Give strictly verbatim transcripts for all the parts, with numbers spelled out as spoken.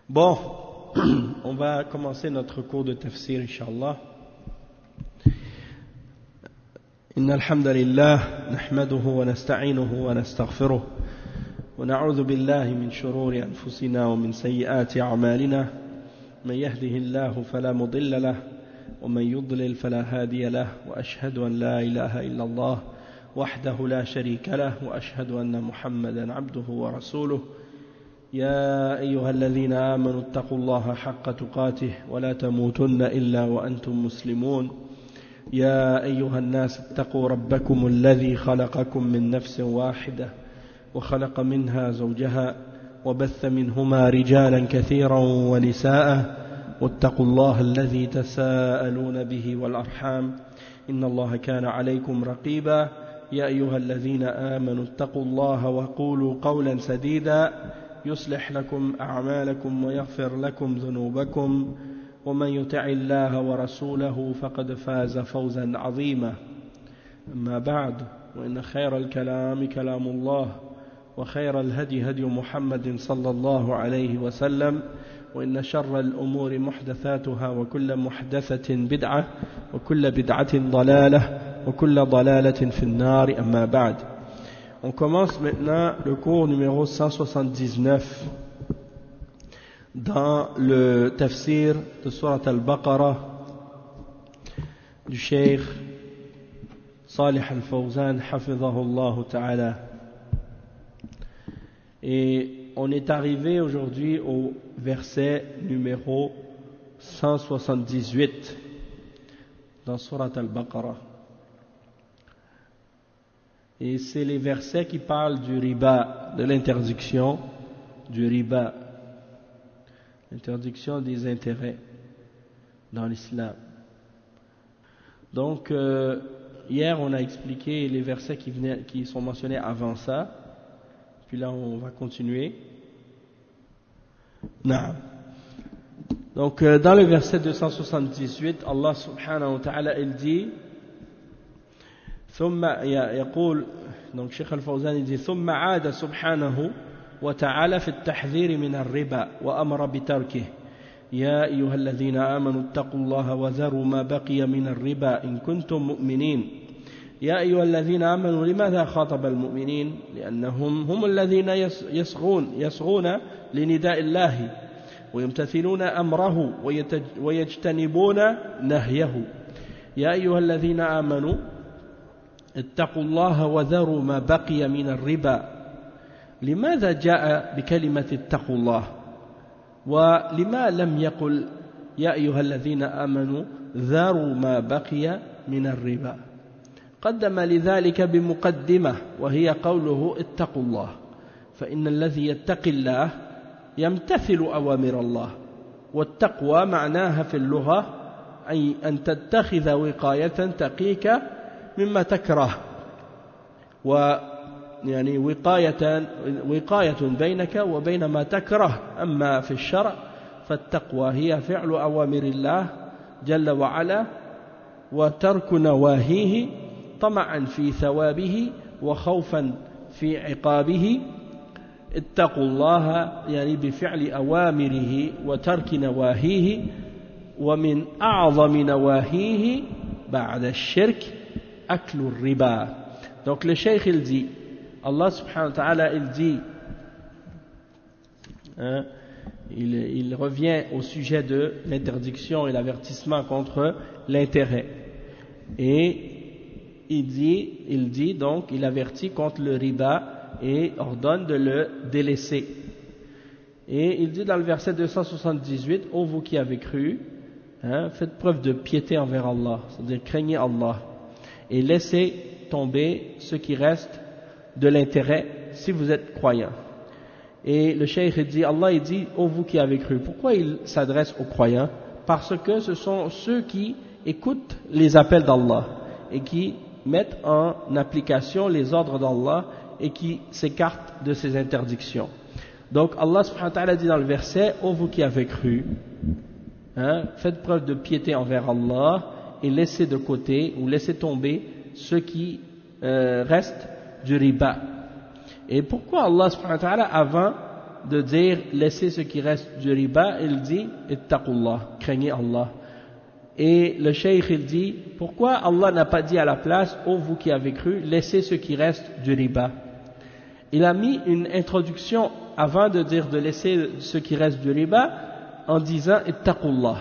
Bon, on va commencer notre cours de tafsir, Inch'Allah. إن الحمد لله نحمده ونستعينه ونستغفره ونعوذ بالله من شرور أنفسنا ومن سيئات أعمالنا من يهده الله فلا مضل له ومن يضلل فلا هادي له وأشهد أن لا إله إلا الله وحده لا شريك له وأشهد أن محمدا عبده ورسوله يا أيها الذين آمنوا اتقوا الله حق تقاته ولا تموتن إلا وأنتم مسلمون يا أيها الناس اتقوا ربكم الذي خلقكم من نفس واحدة وخلق منها زوجها وبث منهما رجالا كثيرا ونساء واتقوا الله الذي تساءلون به والأرحام إن الله كان عليكم رقيبا يا أيها الذين آمنوا اتقوا الله وقولوا قولا سديدا يصلح لكم أعمالكم ويغفر لكم ذنوبكم ومن يطع الله ورسوله فقد فاز فوزا عظيما أما بعد وإن خير الكلام كلام الله وخير الهدي هدي محمد صلى الله عليه وسلم وإن شر الأمور محدثاتها وكل محدثة بدعة وكل بدعة ضلالة وكل ضلالة في النار أما بعد. On commence maintenant le cours numéro cent soixante-dix-neuf dans le tafsir de Surat al-Baqarah du Cheikh Salih al-Fawzan hafidhahullah ta'ala. Et on est arrivé aujourd'hui au verset numéro cent soixante-dix-huit dans Surat al-Baqarah. Et c'est les versets qui parlent du riba, de l'interdiction du riba, l'interdiction des intérêts dans l'islam. Donc, euh, hier on a expliqué les versets qui, venaient, qui sont mentionnés avant ça, puis là on va continuer. Non. Donc, euh, dans le verset deux cent soixante-dix-huit, Allah subhanahu wa ta'ala il dit ثم يقول donc Cheikh Al-Fawzan dit ثم عاد سبحانه وتعالى في التحذير من الربا وأمر بتركه يا أيها الذين آمنوا اتقوا الله وذروا ما بقي من الربا إن كنتم مؤمنين يا أيها الذين آمنوا لماذا خاطب المؤمنين لأنهم هم الذين يصغون يصغون لنداء الله ويمتثلون أمره ويجتنبون نهيه يا أيها الذين آمنوا اتقوا الله وذروا ما بقي من الربا لماذا جاء بكلمة اتقوا الله ولما لم يقل يا أيها الذين آمنوا ذروا ما بقي من الربا قدم لذلك بمقدمة وهي قوله اتقوا الله فإن الذي يتقي الله يمتثل أوامر الله والتقوى معناها في اللغة أن تتخذ وقاية تقيك مما تكره ويعني وقاية وقاية بينك وبين ما تكره أما في الشرع فالتقوى هي فعل أوامر الله جل وعلا وترك نواهيه طمعا في ثوابه وخوفا في عقابه اتقوا الله يعني بفعل أوامره وترك نواهيه ومن أعظم نواهيه بعد الشرك أكل الربا. Donc le cheikh il dit, Allah subhanahu wa ta'ala il dit, hein, il, il revient au sujet de l'interdiction et l'avertissement contre l'intérêt. Et il dit, il dit donc, il avertit contre le riba et ordonne de le délaisser. Et il dit dans le verset deux cent soixante-dix-huit, ô vous qui avez cru, hein, faites preuve de piété envers Allah, c'est-à-dire craignez Allah. Et laissez tomber ce qui reste de l'intérêt si vous êtes croyant. Et le cheikh dit, Allah il dit, ô vous qui avez cru. Pourquoi il s'adresse aux croyants? Parce que ce sont ceux qui écoutent les appels d'Allah et qui mettent en application les ordres d'Allah et qui s'écartent de ses interdictions. Donc Allah subhanahu wa ta'ala dit dans le verset, ô vous qui avez cru, hein, faites preuve de piété envers Allah et laisser de côté ou laisser tomber ce qui euh, reste du riba. Et pourquoi Allah subhanahu wa ta'ala avant de dire laissez ce qui reste du riba, il dit ittaqullah, craignez Allah. Et le cheikh il dit pourquoi Allah n'a pas dit à la place ô vous qui avez cru laissez ce qui reste du riba. Il a mis une introduction avant de dire de laisser ce qui reste du riba en disant ittaqullah.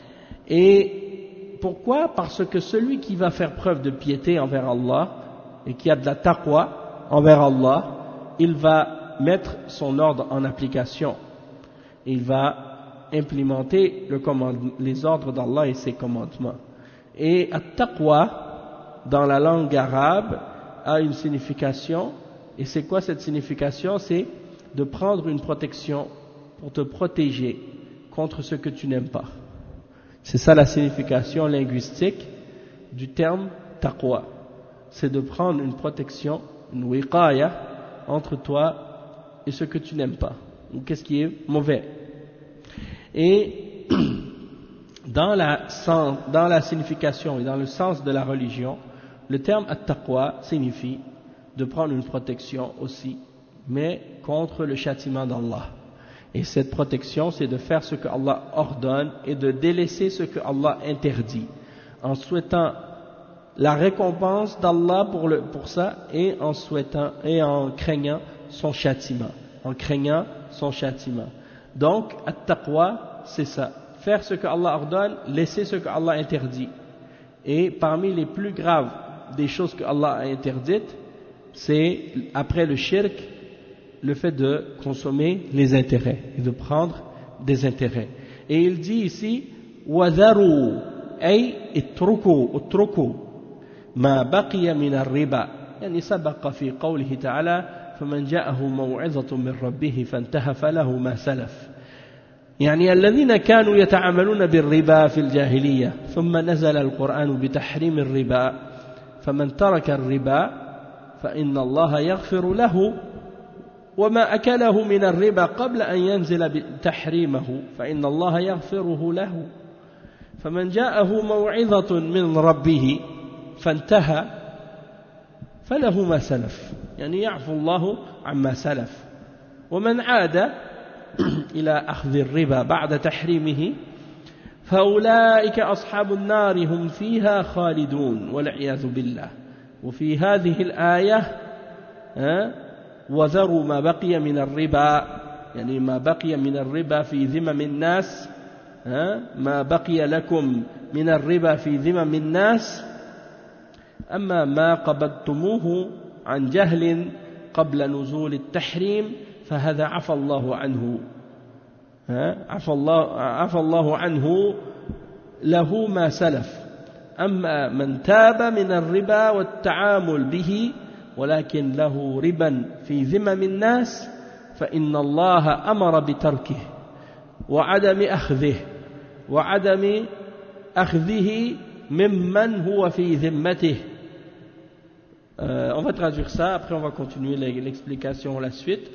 Et pourquoi? Parce que celui qui va faire preuve de piété envers Allah et qui a de la taqwa envers Allah, il va mettre son ordre en application. Il va implémenter le commande, les ordres d'Allah et ses commandements. Et at-taqwa, dans la langue arabe, a une signification. Et c'est quoi cette signification? C'est de prendre une protection pour te protéger contre ce que tu n'aimes pas. C'est ça la signification linguistique du terme taqwa. C'est de prendre une protection, une wiqaya, entre toi et ce que tu n'aimes pas, ou qu'est-ce qui est mauvais. Et dans la, sens, dans la signification et dans le sens de la religion, le terme at-taqwa signifie de prendre une protection aussi, mais contre le châtiment d'Allah. Et cette protection, c'est de faire ce que Allah ordonne et de délaisser ce que Allah interdit, en souhaitant la récompense d'Allah pour, le, pour ça et en souhaitant et en craignant son châtiment, en craignant son châtiment. Donc, at-taqwa, c'est ça, faire ce que Allah ordonne, laisser ce que Allah interdit. Et parmi les plus graves des choses que Allah a interdites, c'est, après le shirk, le fait de consommer les intérêts et de prendre des intérêts. Et il dit ici, وَذَرُوا أي اتركوا اتركوا ما بقي من الربا يعني سبق في قوله تعالى فمن جاءه موعظة من ربه فانتهى فله ما سلف يعني الذين كانوا يتعاملون بالربا في الجاهلية ثم نزل القرآن بتحريم الربا فمن ترك الربا فإن الله يغفر له وما أكله من الربا قبل أن ينزل تحريمه فإن الله يغفره له فمن جاءه موعظة من ربه فانتهى فله ما سلف يعني يعفو الله عما سلف ومن عاد إلى أخذ الربا بعد تحريمه فأولئك أصحاب النار هم فيها خالدون والعياذ بالله. وفي هذه الآية وذروا ما بقي من الربا يعني ما بقي من الربا في ذمم الناس ما بقي لكم من الربا في ذمم الناس أما ما قبضتموه عن جهل قبل نزول التحريم فهذا عفى الله عنه عفى الله, عفى الله عنه له ما سلف أما من تاب من الربا والتعامل به ولكن له ربا في ذمم الناس فإن الله أمر بتركه وعدم أخذه وعدم أخذه ممن هو في ذمته. Euh, on va traduire ça, après on va continuer l'explication, la suite.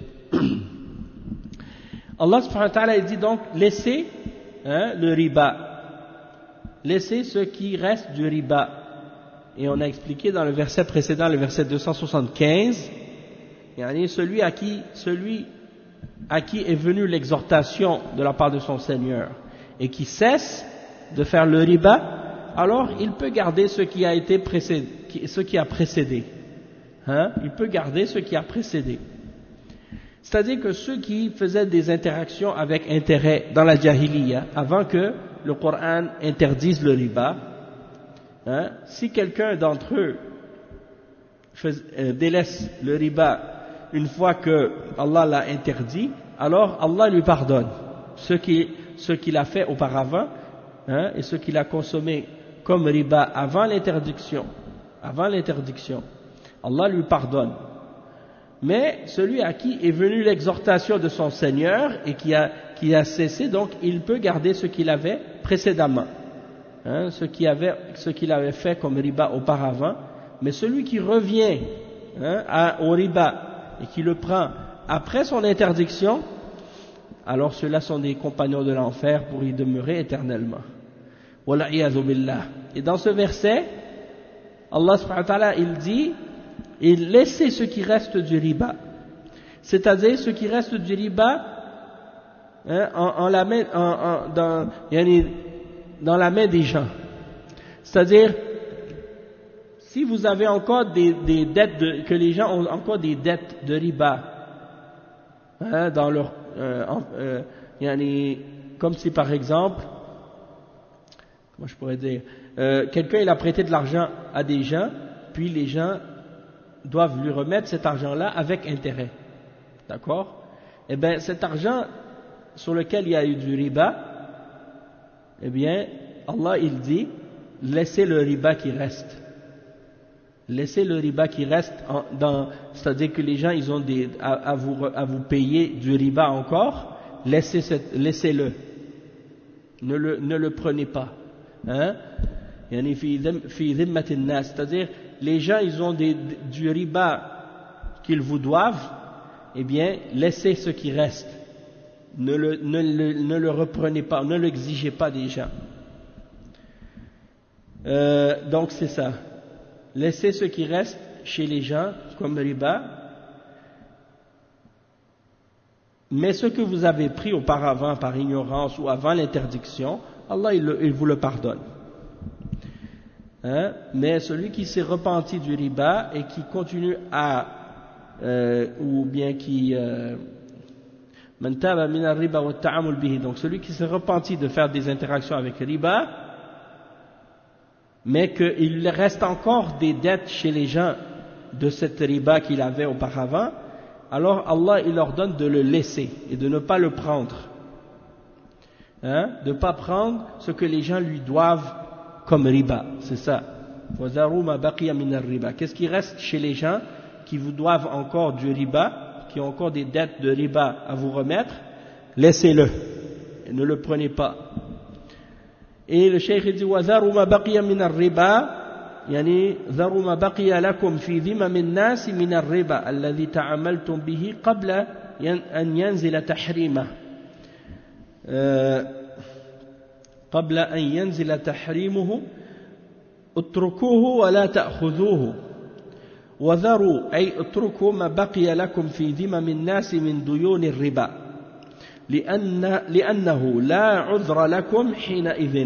Allah subhanahu wa ta'ala dit donc laissez hein, le riba, laissez ce qui reste du riba. Et on a expliqué dans le verset précédent, le verset deux cent soixante-quinze, yani celui à qui, celui à qui est venue l'exhortation de la part de son Seigneur et qui cesse de faire le riba, alors il peut garder ce qui a été précédé, ce qui a précédé. Hein? Il peut garder ce qui a précédé. C'est-à-dire que ceux qui faisaient des interactions avec intérêt dans la jahiliya, avant que le Coran interdise le riba, hein, si quelqu'un d'entre eux fais, euh, délaisse le riba une fois que Allah l'a interdit, alors Allah lui pardonne ce qu'il ce qu'il a fait auparavant hein, et ce qu'il a consommé comme riba avant l'interdiction. Avant l'interdiction, Allah lui pardonne. Mais celui à qui est venue l'exhortation de son Seigneur et qui a, qui a cessé, donc il peut garder ce qu'il avait précédemment, hein, ce qu'il avait, ce qu'il avait fait comme riba auparavant. Mais celui qui revient hein, à, au riba et qui le prend après son interdiction, alors ceux-là sont des compagnons de l'enfer pour y demeurer éternellement. Wal'iyadhu billah. Et dans ce verset, Allah subhanahu wa ta'ala, il dit, il laissez ce qui reste du riba. C'est-à-dire, ce qui reste du riba, hein, en, en la main, en, en, dans, dans la main des gens. C'est-à-dire, si vous avez encore des, des dettes, de, que les gens ont encore des dettes de riba, hein, dans leur, euh, euh, yani, comme si par exemple, comment je pourrais dire, euh, quelqu'un il a prêté de l'argent à des gens, puis les gens doivent lui remettre cet argent-là avec intérêt, d'accord? Eh bien, cet argent sur lequel il y a eu du riba, eh bien, Allah il dit, laissez le riba qui reste. Laissez le riba qui reste, en, dans, c'est-à-dire que les gens ils ont des, à, à, vous, à vous payer du riba encore, laissez cette, laissez-le. Ne le, ne le prenez pas. Hein? C'est-à-dire, les gens ils ont des, du riba qu'ils vous doivent, eh bien, laissez ce qui reste. Ne le, ne, le, ne le reprenez pas, ne l'exigez pas des gens. Euh, donc c'est ça. Laissez ce qui reste chez les gens comme riba, mais ce que vous avez pris auparavant par ignorance ou avant l'interdiction, Allah il, il vous le pardonne. Hein? Mais celui qui s'est repenti du riba et qui continue à, euh, ou bien qui, euh, donc celui qui s'est repenti de faire des interactions avec riba, mais qu'il reste encore des dettes chez les gens de cette riba qu'il avait auparavant, alors Allah il leur donne de le laisser et de ne pas le prendre, hein? De ne pas prendre ce que les gens lui doivent comme riba, c'est ça. Qu'est-ce qui reste chez les gens qui vous doivent encore du riba, qui ont encore des dettes de riba à vous remettre? Laissez-le et ne le prenez pas. Et le cheikh dit وَذَرُوا مَا بَقِيَ مِنَ الرِّبَا يعني ذَرُوا مَا بَقِيَ لَكُمْ فِي ذِمَمِ النَّاسِ مِنَ الرِّبَا الَّذِي تَعَامَلْتُمْ بِهِ قبل أن ينزل تحريمه قبل أن ينزل تحريمه اتركوه ولا تأخذوه وذروا أي اتركوا ما بقي لكم في ذمم الناس من ديون الربا لأن لأنه لا عذر لكم حينئذ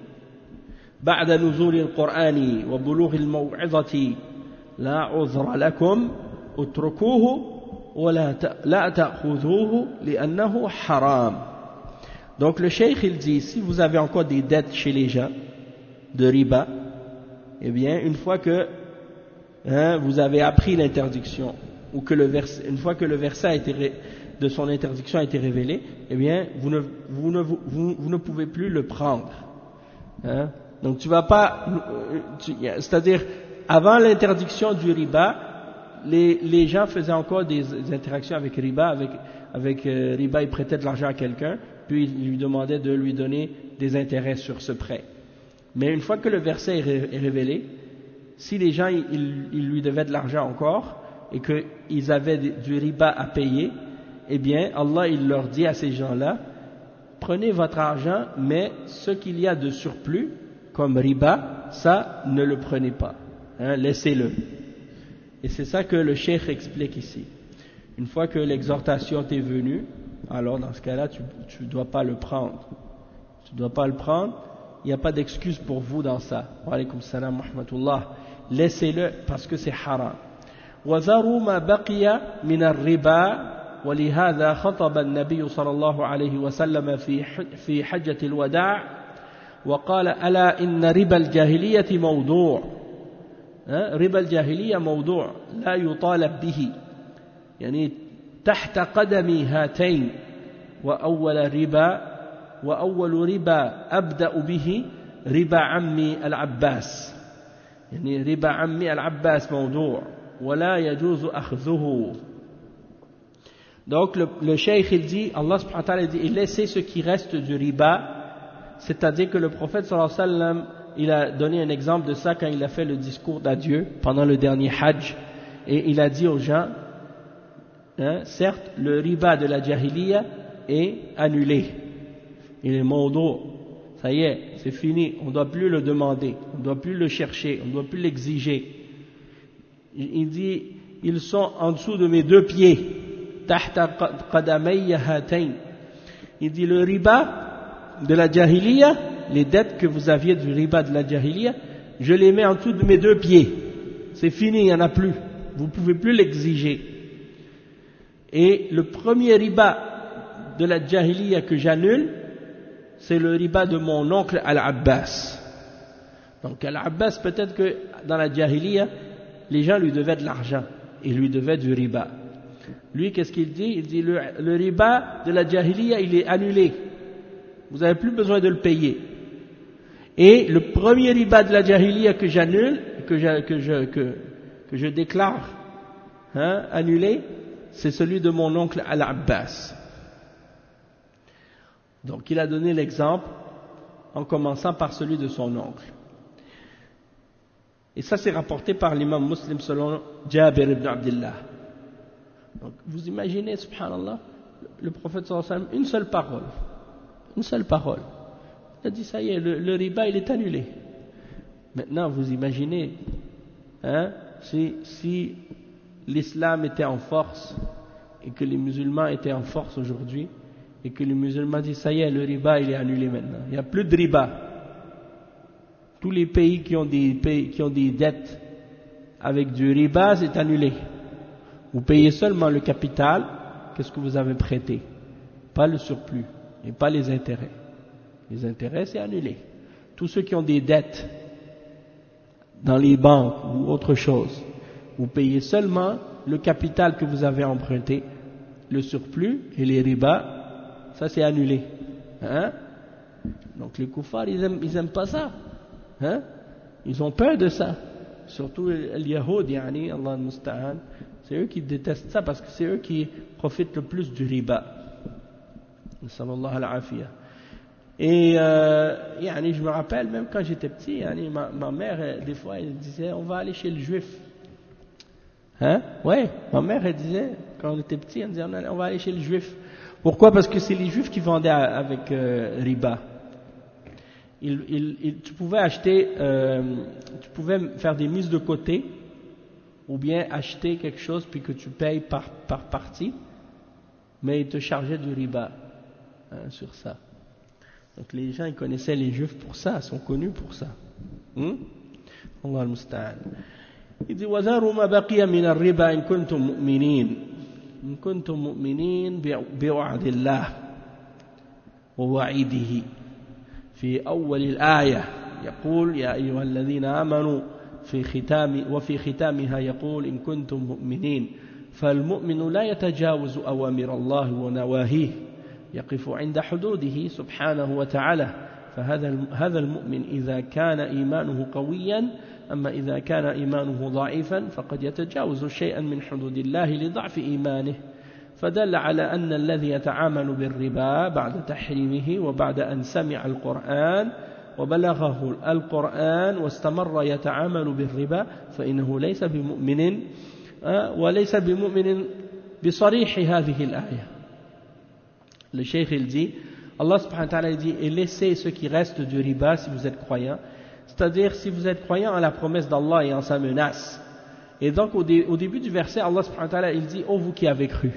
بعد نزول القرآن وبلوغ الموعظة لا عذر لكم اتركوه ولا لا تأخذوه لأنه حرام. Donc le cheikh il dit, si vous avez encore des dettes chez les gens de riba, eh bien une fois que hein, vous avez appris l'interdiction, ou que le verset, une fois que le verset a été, de son interdiction a été révélé, eh bien vous ne, vous ne, vous, vous ne pouvez plus le prendre. Hein? Donc tu vas pas, tu, c'est-à-dire avant l'interdiction du riba, les, les gens faisaient encore des, des interactions avec riba, avec, avec euh, riba, ils prêtaient de l'argent à quelqu'un, puis ils lui demandaient de lui donner des intérêts sur ce prêt. Mais une fois que le verset est révélé, si les gens ils, ils lui devaient de l'argent encore et qu'ils avaient du riba à payer, eh bien Allah il leur dit à ces gens-là, prenez votre argent, mais ce qu'il y a de surplus comme riba, ça ne le prenez pas, hein, laissez-le. Et c'est ça que le cheikh explique ici. Une fois que l'exhortation t'est venue, alors dans ce cas-là tu ne dois pas le prendre. Tu ne dois pas le prendre, il n'y a pas d'excuse pour vous dans ça. Wa alaykum salam wa rahmatullah. Laissez-le parce que c'est haram. وَذَرُوا مَا بَقِيَ مِنَ الرِّبَا ولهذا خطب النبي صلى الله عليه وسلم في في حجة الوداع وقال ألا إن ربا الجاهلية موضوع ربا الجاهلية موضوع لا يطالب به يعني تحت قدمي هاتين وأول ربا وأول ربا أبدأ به ربا عمي العباس يعني ربا عمي العباس موضوع ولا يجوز أخذه. Donc le, le cheikh il dit, Allah subhanahu wa ta'ala dit, il laissez ce qui reste du riba, c'est-à-dire que le prophète sallallahu alayhi wa sallam, il a donné un exemple de ça quand il a fait le discours d'adieu pendant le dernier hajj, et il a dit aux gens, hein, certes le riba de la jahiliya est annulé, il est mawdu', ça y est, c'est fini, on ne doit plus le demander, on ne doit plus le chercher, on ne doit plus l'exiger. Il dit, ils sont en dessous de mes deux pieds. تحت قدمي هاتين Il dit le riba de la jahiliya, les dettes que vous aviez du riba de la jahiliya, je les mets en dessous de mes deux pieds. C'est fini, il n'y en a plus. Vous ne pouvez plus l'exiger. Et le premier riba de la jahiliya que j'annule, c'est le riba de mon oncle Al-Abbas. Donc Al-Abbas, peut-être que dans la jahiliya, les gens lui devaient de l'argent, ils lui devaient du riba. Lui, qu'est-ce qu'il dit? Il dit le, le riba de la jahiliya, il est annulé. Vous n'avez plus besoin de le payer. Et le premier riba de la jahiliya que j'annule, que je, que je, que, que je déclare hein, annulé, c'est celui de mon oncle Al-Abbas. Donc il a donné l'exemple en commençant par celui de son oncle. Et ça c'est rapporté par l'imam Muslim selon Jabir ibn Abdullah. Donc vous imaginez, subhanallah, le prophète sallallahu alayhi wa sallam, une seule parole, une seule parole. Il a dit ça y est, le, le riba il est annulé. Maintenant vous imaginez, hein, si, si l'islam était en force et que les musulmans étaient en force aujourd'hui et que les musulmans disent ça y est, le riba il est annulé maintenant, il n'y a plus de riba. Tous les pays qui ont des, pays, qui ont des dettes avec du riba, c'est annulé. Vous payez seulement le capital, qu'est-ce que vous avez prêté, pas le surplus et pas les intérêts. Les intérêts, c'est annulé. Tous ceux qui ont des dettes dans les banques ou autre chose, vous payez seulement le capital que vous avez emprunté, le surplus et les ribas, ça c'est annulé. Hein? Donc les koufars, ils aiment, ils aiment pas ça. Hein? Ils ont peur de ça. Surtout les Yahoud, yani, Allah al-Musta'an, c'est eux qui détestent ça parce que c'est eux qui profitent le plus du riba. Sallallahu al-afiyah. Et euh, yani, je me rappelle, même quand j'étais petit, yani, ma, ma mère, des fois, elle disait, on va aller chez le juif. Hein? Ouais, ma mère, elle disait, quand on était petit, elle disait, on va aller chez le juif. Pourquoi? Parce que c'est les juifs qui vendaient avec euh, riba. Il, il, il, tu pouvais acheter, euh, tu pouvais faire des mises de côté, ou bien acheter quelque chose puis que tu payes par, par partie, mais ils te chargeaient du riba hein, sur ça. Donc les gens ils connaissaient les juifs pour ça, ils sont connus pour ça. Hmm? Allah al-Musta'an. Il dit وَذَرُوا مَا بَقِيَ مِنَ الرِّبَا إِن كُنتُم مُؤْمِنِينَ إِن كُنتُم مُؤْمِنِينَ بِوَعْدِ اللَّهِ وَوَعِيدِهِ. في أول الآية يقول يا أيها الذين آمنوا في ختام وفي ختامها يقول إن كنتم مؤمنين فالمؤمن لا يتجاوز أوامر الله ونواهيه يقف عند حدوده سبحانه وتعالى فهذا هذا المؤمن إذا كان إيمانه قويا أما إذا كان إيمانه ضعيفا فقد يتجاوز شيئا من حدود الله لضعف إيمانه فدل على أن الذي يتعامل بالربا بعد تحريمه وبعد أن سمع القرآن وبلغه القرآن واستمر يتعامل بالربا فإنه ليس بمؤمن وليس بمؤمن بصريح هذه الآية. Le cheikh il dit, Allah subhanahu wa ta'ala il dit, et laissez ceux qui restent du riba si vous êtes croyants, c'est-à-dire si vous êtes croyants en la promesse d'Allah et en sa menace. Et donc au, dé, au début du verset, Allah subhanahu wa ta'ala il dit, ô vous qui avez cru.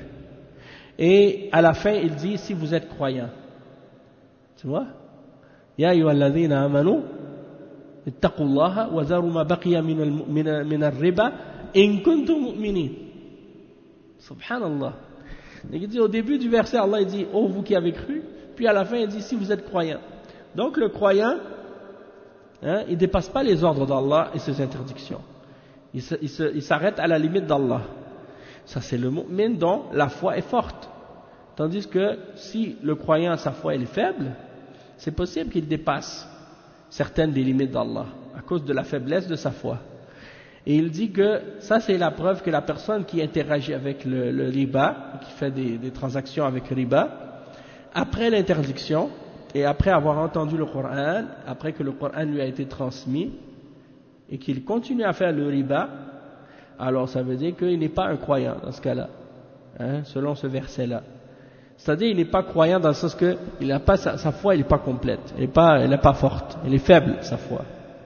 Et à la fin, il dit, si vous êtes croyants. Tu vois? Ya ayyuhalladhina amanu, ittaqullaha wa dharu ma baqiya min al-riba in kuntum mu'minin. Subhanallah. Donc il dit, au début du verset, Allah il dit, oh vous qui avez cru. Puis à la fin, il dit, si vous êtes croyants. Donc le croyant, hein, il ne dépasse pas les ordres d'Allah et ses interdictions. Il, se, il, se, il s'arrête à la limite d'Allah. Ça c'est le mu'min dont la foi est forte. Tandis que si le croyant, sa foi elle est faible, c'est possible qu'il dépasse certaines des limites d'Allah à cause de la faiblesse de sa foi. Et il dit que ça c'est la preuve que la personne qui interagit avec le, le riba, qui fait des, des transactions avec riba, après l'interdiction et après avoir entendu le Coran, après que le Coran lui a été transmis et qu'il continue à faire le riba, alors ça veut dire qu'il n'est pas un croyant dans ce cas-là, hein, selon ce verset-là. C'est-à-dire qu'il n'est pas croyant dans le sens que il a pas, sa, sa foi elle n'est pas complète, elle n'est pas, elle n'est pas forte, elle est faible sa foi.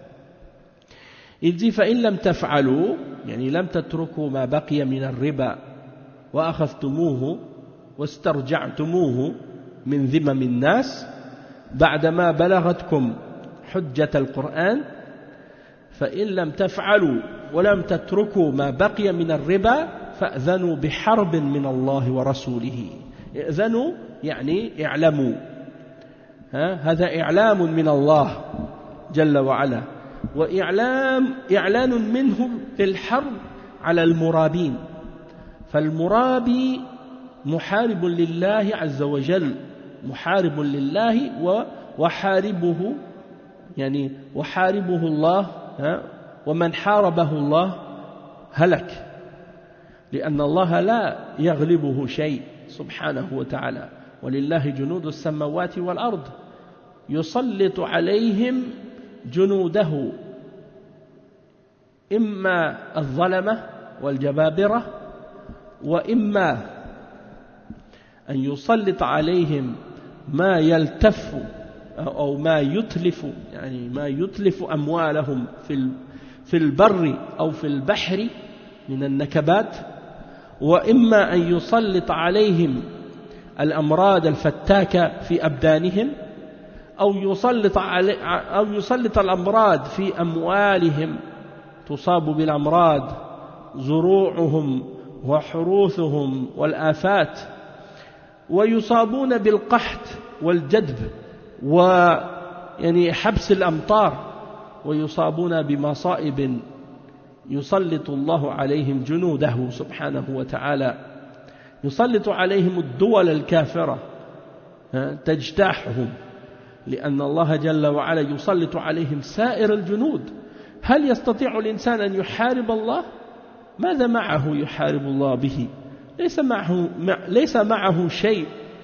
Il dit فإن لم تفعلوا يعني لم تتركوا ما بقي من الربا وأخذتموه واسترجعتموه من ذمم الناس بعدما بلغتكم حجة القرآن فإن لم تفعلوا ولم تتركوا ما بقي من الربا فأذنوا بحرب من الله ورسوله. إذنوا يعني اعلموا، ها هذا إعلام من الله جل وعلا، وإعلام إعلان منه بالحرب على المرابين. فالمرابي محارب لله عز وجل، محارب لله وحاربه يعني وحاربه الله، ها ومن حاربه الله هلك، لأن الله لا يغلبه شيء سبحانه وتعالى. ولله جنود السماوات والأرض يسلط عليهم جنوده إما الظلمة والجبابرة، وإما أن يسلط عليهم ما يلتف أو ما يتلف، يعني ما يتلف أموالهم في في البر أو في البحر من النكبات، وإما أن يسلط عليهم الأمراض الفتاكة في أبدانهم، أو يسلط علي أو يسلط الأمراض في أموالهم، تصاب بالأمراض زروعهم وحروثهم والآفات، ويصابون بالقحط والجدب ويعني حبس الأمطار، ويصابون بمصائب يسلط الله عليهم جنوده سبحانه وتعالى، يسلط عليهم الدول الكافرة تجتاحهم، لأن الله جل وعلا يسلط عليهم سائر الجنود. هل يستطيع الإنسان أن يحارب الله؟ ماذا معه يحارب الله به؟ ليس معه, ليس معه شيء،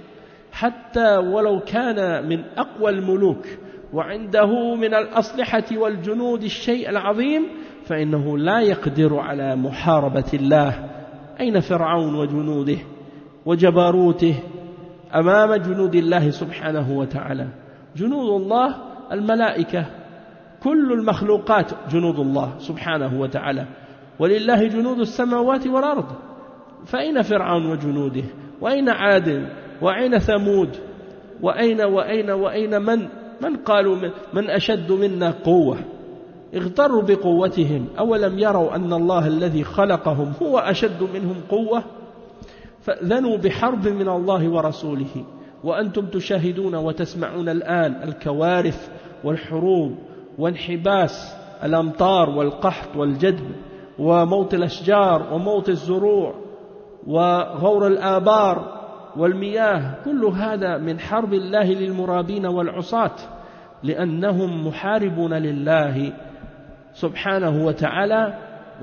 حتى ولو كان من أقوى الملوك وعنده من الأسلحة والجنود الشيء العظيم، فإنه لا يقدر على محاربة الله. أين فرعون وجنوده وجبروته أمام جنود الله سبحانه وتعالى؟ جنود الله الملائكة، كل المخلوقات جنود الله سبحانه وتعالى، ولله جنود السماوات والأرض. فأين فرعون وجنوده؟ وأين عاد؟ وأين ثمود؟ وأين وأين وأين من من قالوا من, من أشد منا قوة؟ اغتروا بقوتهم، أولم يروا أن الله الذي خلقهم هو أشد منهم قوة؟ فأذنوا بحرب من الله ورسوله وأنتم تشاهدون وتسمعون الآن الكوارث والحروب وانحباس الأمطار والقحط والجدب وموت الأشجار وموت الزروع وغور الآبار والمياه. كل هذا من حرب الله للمرابين والعصاة، لأنهم محاربون لله سبحانه وتعالى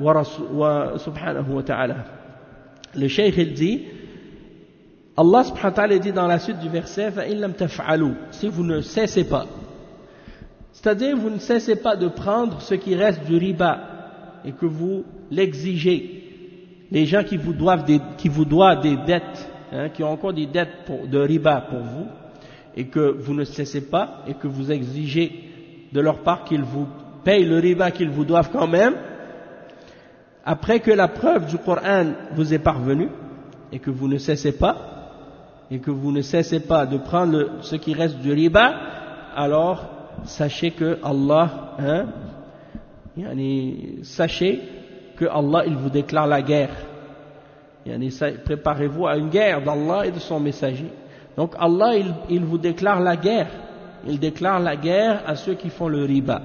وسبحانه وتعالى. Le cheikh il dit, Allah subhanahu wa ta'ala dit dans la suite du verset, فَإِن لَمْ تَفْعَلُوا, si vous ne cessez pas, c'est-à-dire vous ne cessez pas de prendre ce qui reste du riba et que vous l'exigez, les gens qui vous doivent des, qui vous doivent des dettes, hein, qui ont encore des dettes pour, de riba pour vous, et que vous ne cessez pas et que vous exigez de leur part qu'ils vous payent le riba qu'ils vous doivent quand même, après que la preuve du Coran vous est parvenue et que vous ne cessez pas et que vous ne cessez pas de prendre le, ce qui reste du riba, alors sachez que Allah, hein, yani, sachez que Allah il vous déclare la guerre. Yani, préparez-vous à une guerre d'Allah et de son messager. Donc Allah il, il vous déclare la guerre. Il déclare la guerre à ceux qui font le riba.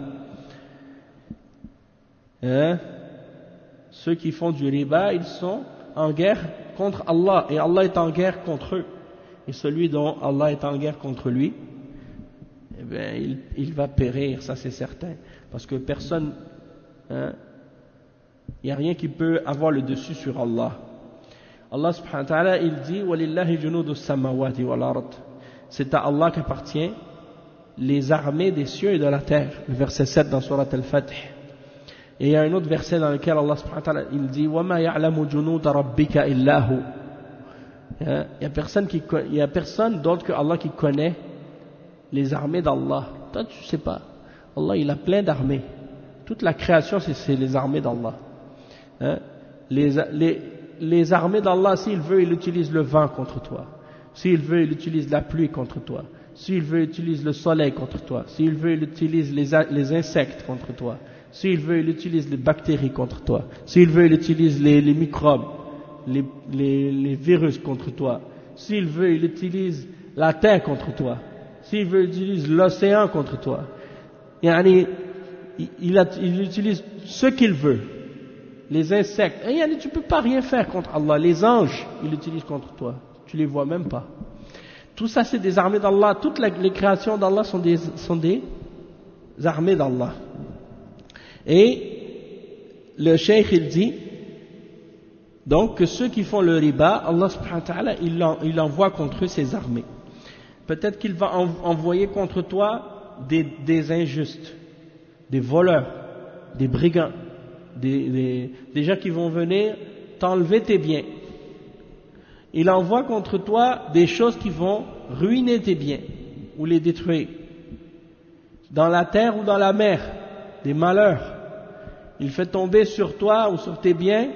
Hein? Ceux qui font du riba, ils sont en guerre contre Allah, et Allah est en guerre contre eux. Et celui dont Allah est en guerre contre lui, eh bien, il, il va périr, ça c'est certain. Parce que personne, hein, il n'y a rien qui peut avoir le dessus sur Allah. Allah subhanahu wa ta'ala, il dit, وَلِلَّهِ جُنُودُ السَّمَاوَاتِ وَالْأَرْضِ. C'est à Allah qu'appartient les armées des cieux et de la terre. Le verset sept dans Surat Al-Fath. Et il y a un autre verset dans lequel Allah subhanahu wa ta'ala il dit وَمَا يَعْلَمُ جُنُودَ رَبِّكَ إِلَّا هُ. Il y a personne qui il y a personne d'autre que Allah qui connaît les armées d'Allah. Toi tu sais pas. Allah il a plein d'armées. Toute la création c'est, c'est les armées d'Allah. Hein? Les, les, les armées d'Allah, s'il veut, il utilise le vent contre toi. S'il veut, il utilise la pluie contre toi. S'il veut, il utilise le soleil contre toi. S'il veut, il utilise les, les insectes contre toi. S'il veut, il utilise les bactéries contre toi. S'il veut, il utilise les, les microbes, les, les, les virus contre toi. S'il veut, il utilise la terre contre toi. S'il veut, il utilise l'océan contre toi. Yani, il, il, a, il utilise ce qu'il veut. Les insectes. Et yani, tu ne peux pas rien faire contre Allah. Les anges, il utilise contre toi. Tu les vois même pas. Tout ça, c'est des armées d'Allah. Toutes les créations d'Allah sont des, sont des armées d'Allah. Et le cheikh, il dit, donc, que ceux qui font le riba, Allah subhanahu wa ta'ala, il, en, il envoie contre eux ses armées. Peut-être qu'il va en, envoyer contre toi des, des injustes, des voleurs, des brigands, des, des, des gens qui vont venir t'enlever tes biens. Il envoie contre toi des choses qui vont ruiner tes biens ou les détruire. Dans la terre ou dans la mer, des malheurs. Il fait tomber sur toi ou sur tes biens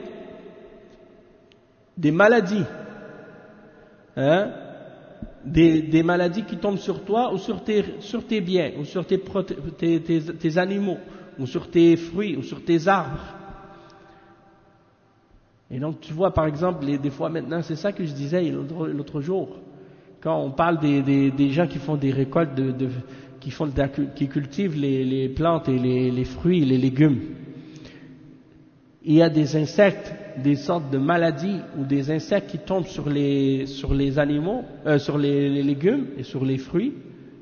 des maladies. Hein? Des, des maladies qui tombent sur toi ou sur tes, sur tes biens ou sur tes, tes, tes, tes animaux ou sur tes fruits ou sur tes arbres. Et donc tu vois par exemple, les, des fois maintenant, c'est ça que je disais l'autre, l'autre jour, quand on parle des, des, des gens qui font des récoltes, de, de, qui, font de, qui cultivent les, les plantes et les, les fruits, les légumes. Il y a des insectes, des sortes de maladies ou des insectes qui tombent sur les, sur les animaux, euh, sur les, les légumes et sur les fruits.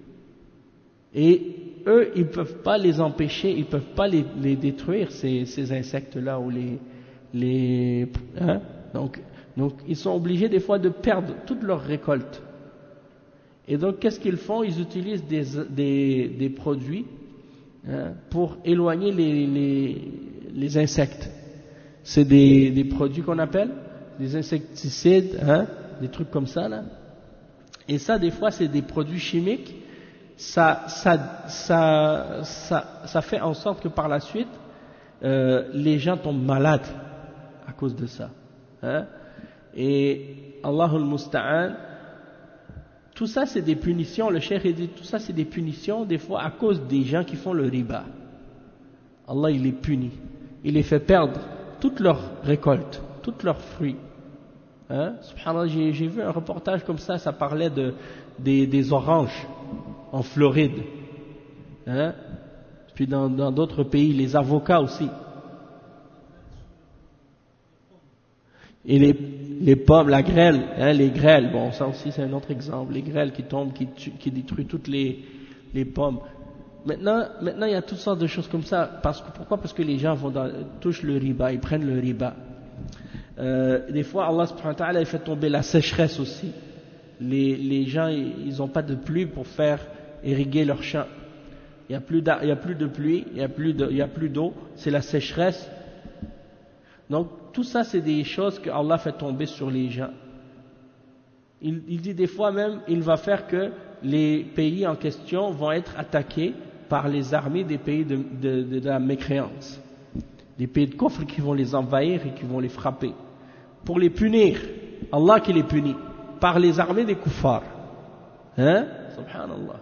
Et eux, ils ne peuvent pas les empêcher, ils ne peuvent pas les, les détruire, ces, ces insectes-là ou les... les hein? donc, donc ils sont obligés des fois de perdre toute leur récolte. Et donc qu'est-ce qu'ils font? Ils utilisent des, des, des produits hein, pour éloigner les, les, les insectes. C'est des, des produits qu'on appelle des insecticides, hein, des trucs comme ça là. Et ça des fois c'est des produits chimiques. Ça, ça, ça, ça, ça fait en sorte que par la suite euh, les gens tombent malades à cause de ça. Hein? Et Allahul Musta'an, tout ça c'est des punitions. Le cheikh dit tout ça c'est des punitions des fois à cause des gens qui font le riba. Allah il les punit, il les fait perdre toute leur récolte, tous leurs fruits. Hein? Subhanallah, j'ai, j'ai vu un reportage comme ça, ça parlait de, des, des oranges en Floride. Hein? Puis dans, dans d'autres pays, les avocats aussi. Et les, les pommes, la grêle, hein, les grêles, bon ça aussi c'est un autre exemple, les grêles qui tombent, qui, qui détruisent toutes les, les pommes. Maintenant, maintenant, il y a toutes sortes de choses comme ça. Parce que, pourquoi? Parce que les gens vont dans, touchent le riba, ils prennent le riba. Euh, des fois, Allah subhanahu wa ta'ala, il fait tomber la sécheresse aussi. Les, les gens, ils n'ont pas de pluie pour faire irriguer leurs champs. Il n'y a plus il y a plus de pluie, il n'y a plus de, il y a plus d'eau, c'est la sécheresse. Donc, tout ça, c'est des choses que Allah fait tomber sur les gens. Il, il dit des fois même, il va faire que les pays en question vont être attaqués par les armées des pays de, de, de, de la mécréance, des pays de kufr qui vont les envahir et qui vont les frapper, pour les punir, Allah qui les punit, par les armées des kuffars. Hein? Subhanallah.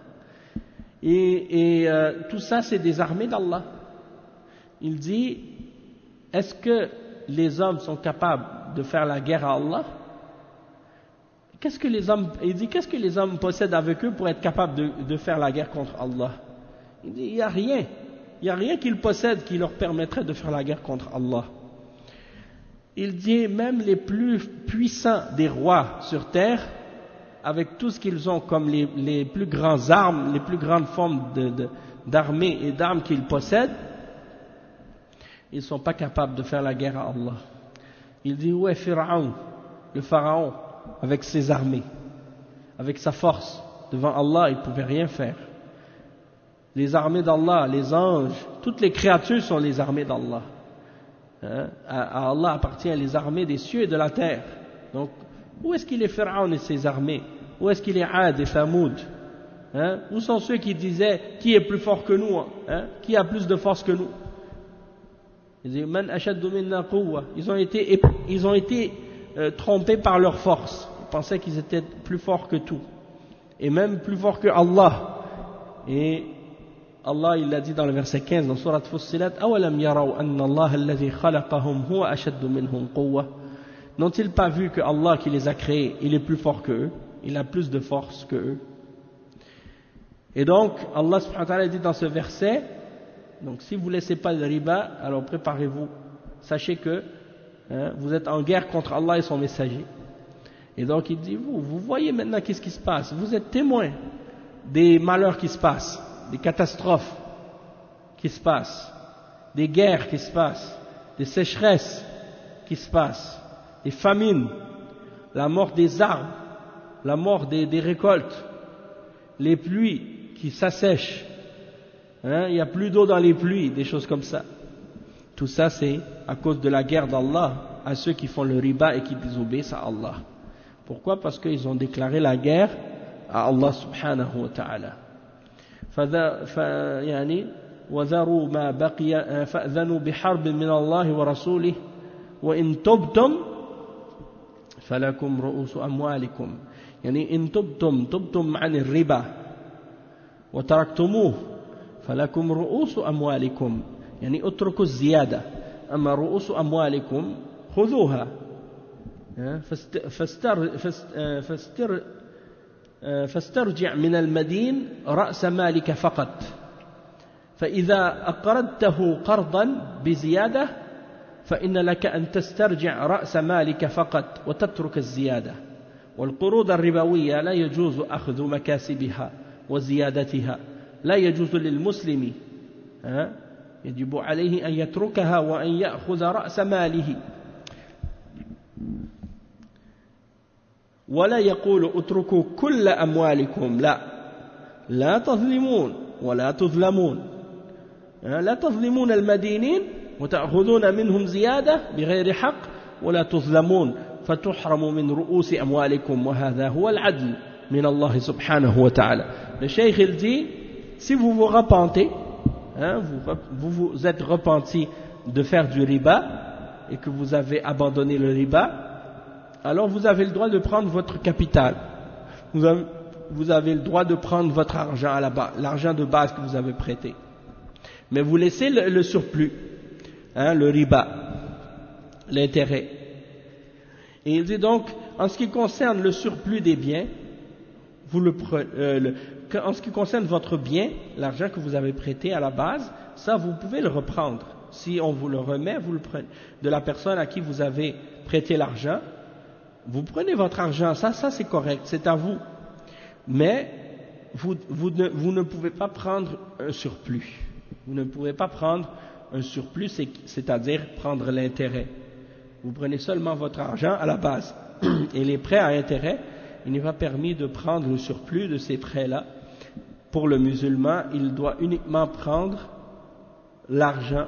Et, et euh, tout ça c'est des armées d'Allah. Il dit, est-ce que les hommes sont capables de faire la guerre à Allah? Qu'est-ce que les hommes, il dit, qu'est-ce que les hommes possèdent avec eux pour être capables de, de faire la guerre contre Allah? Il dit, il n'y a rien. Il n'y a rien qu'ils possèdent qui leur permettrait de faire la guerre contre Allah. Il dit, même les plus puissants des rois sur terre, avec tout ce qu'ils ont comme les, les plus grandes armes, les plus grandes formes de, de, d'armées et d'armes qu'ils possèdent, ils ne sont pas capables de faire la guerre à Allah. Il dit, où est Pharaon, le pharaon, avec ses armées, avec sa force, devant Allah, il ne pouvait rien faire. Les armées d'Allah, les anges, toutes les créatures sont les armées d'Allah. Hein? À Allah appartient les armées des cieux et de la terre. Donc, où est-ce qu'il est Pharaon et ses armées? Où est-ce qu'il est Ad et Thamoud? Hein? Où sont ceux qui disaient qui est plus fort que nous? Hein? Qui a plus de force que nous? Ils disaient Man ashaddu minna quwwa. Ils ont été, ils ont été euh, trompés par leur force, pensaient qu'ils étaient plus forts que tout, et même plus forts que Allah. Et Allah, il l'a dit dans le verset quinze dans Surat Fussilat, أَوَلَمْ يَرَوْا أَنَّ اللَّهَ الَّذِي خَلَقَهُمْ هُوَ أَشَدُّ مِنْهُمْ قُوَّةً. N'ont-ils pas vu que Allah qui les a créés, il est plus fort que eux, il a plus de force que eux. Et donc, Allah subhanahu wa ta'ala dit dans ce verset, donc si vous ne laissez pas le riba, alors préparez-vous, sachez que hein, vous êtes en guerre contre Allah et son messager. Et donc il dit, vous, vous voyez maintenant qu'est-ce qui se passe, vous êtes témoins des malheurs qui se passent, des catastrophes qui se passent, des guerres qui se passent, des sécheresses qui se passent, des famines, la mort des arbres, la mort des, des récoltes, les pluies qui s'assèchent, hein, il n'y a plus d'eau dans les pluies, des choses comme ça. Tout ça c'est à cause de la guerre d'Allah à ceux qui font le riba et qui désobéissent à Allah. Pourquoi? Parce qu'ils ont déclaré la guerre à Allah subhanahu wa ta'ala. يعني وذروا ما بقي فأذنوا بحرب من الله ورسوله وإن تبتم فلكم رؤوس أموالكم. يعني إن تبتم تبتم عن الربا وتركتموه فلكم رؤوس أموالكم، يعني اتركوا الزيادة، أما رؤوس أموالكم خذوها فاستر فاستر فاسترجع من المدين رأس مالك فقط، فإذا أقرضته قرضا بزيادة فإن لك أن تسترجع رأس مالك فقط وتترك الزيادة. والقروض الربوية لا يجوز أخذ مكاسبها وزيادتها، لا يجوز للمسلم يجب عليه أن يتركها وأن يأخذ رأس ماله، ولا يقول اتركوا كل أموالكم، لا لا تظلمون ولا تظلمون، لا تظلمون المدينين وتأخذون منهم زيادة بغير حق ولا تظلمون فتحرم من رؤوس أموالكم وهذا هو العدل من الله سبحانه وتعالى. Le cheikh il dit, si vous vous repentez, hein, vous, vous vous êtes repenti de faire du riba et que vous avez abandonné le riba, alors vous avez le droit de prendre votre capital, vous avez, vous avez le droit de prendre votre argent à la base, l'argent de base que vous avez prêté, mais vous laissez le, le surplus, hein, le riba, l'intérêt. Et il dit donc, en ce qui concerne le surplus des biens, vous le prenez, euh, le, en ce qui concerne votre bien, l'argent que vous avez prêté à la base, ça vous pouvez le reprendre. Si on vous le remet, vous le prenez. De la personne à qui vous avez prêté l'argent, vous prenez votre argent, ça, ça c'est correct, c'est à vous. Mais vous, vous, ne, vous ne pouvez pas prendre un surplus. Vous ne pouvez pas prendre un surplus, c'est-à-dire prendre l'intérêt. Vous prenez seulement votre argent à la base. Et les prêts à intérêt, il n'est pas permis de prendre le surplus de ces prêts-là. Pour le musulman, il doit uniquement prendre l'argent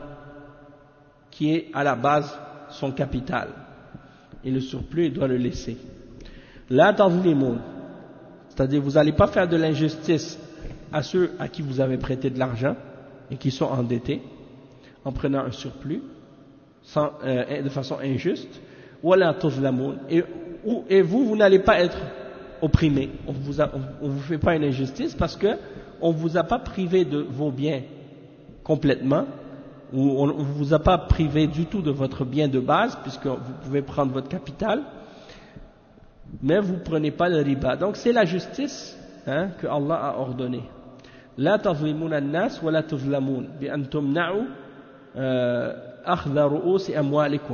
qui est à la base son capital. Et le surplus, il doit le laisser. La tazlimoun, c'est-à-dire vous n'allez pas faire de l'injustice à ceux à qui vous avez prêté de l'argent et qui sont endettés en prenant un surplus sans, euh, de façon injuste. Wala tuzlamoun, et, et vous, vous n'allez pas être opprimés. On vous a, on, on vous fait pas une injustice parce que on vous a pas privé de vos biens complètement, ou on ne vous a pas privé du tout de votre bien de base, puisque vous pouvez prendre votre capital, mais vous ne prenez pas le riba. Donc c'est la justice, hein, que Allah a ordonnée. La tazlimun an-nas wa la tuzlamun bi an tumna'u akhdha ru'us amwalikum.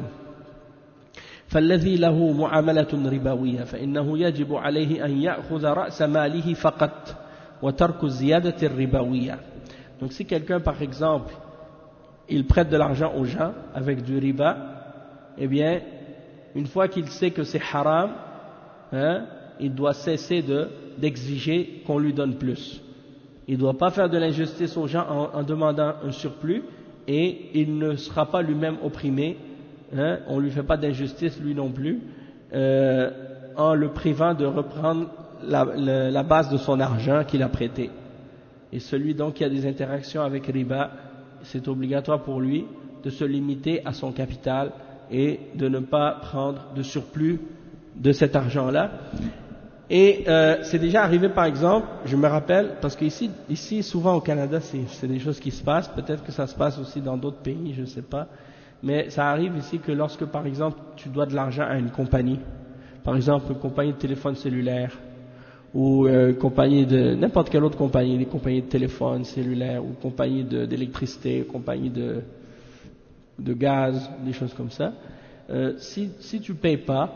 فالذي له معاملة ربوية فإنه يجب عليه أن يأخذ رأس ماله فقط وترك الزيادة الربوية. Donc si quelqu'un par exemple il prête de l'argent aux gens avec du riba, eh bien une fois qu'il sait que c'est haram, hein, il doit cesser de, d'exiger qu'on lui donne plus. Il ne doit pas faire de l'injustice aux gens en, en demandant un surplus, et il ne sera pas lui-même opprimé. Hein, on ne lui fait pas d'injustice lui non plus, euh, en le privant de reprendre la, la, la base de son argent qu'il a prêté. Et celui donc qui a des interactions avec riba, c'est obligatoire pour lui de se limiter à son capital et de ne pas prendre de surplus de cet argent-là. Et euh, c'est déjà arrivé, par exemple, je me rappelle, parce qu'ici, ici, souvent au Canada, c'est, c'est des choses qui se passent, peut-être que ça se passe aussi dans d'autres pays, je ne sais pas, mais ça arrive ici que lorsque, par exemple, tu dois de l'argent à une compagnie, par exemple, une compagnie de téléphone cellulaire, ou euh, une compagnie de, n'importe quelle autre compagnie, des compagnies de téléphone cellulaire, ou compagnie de, d'électricité, compagnie de, de gaz, des choses comme ça, euh, si, si tu payes pas,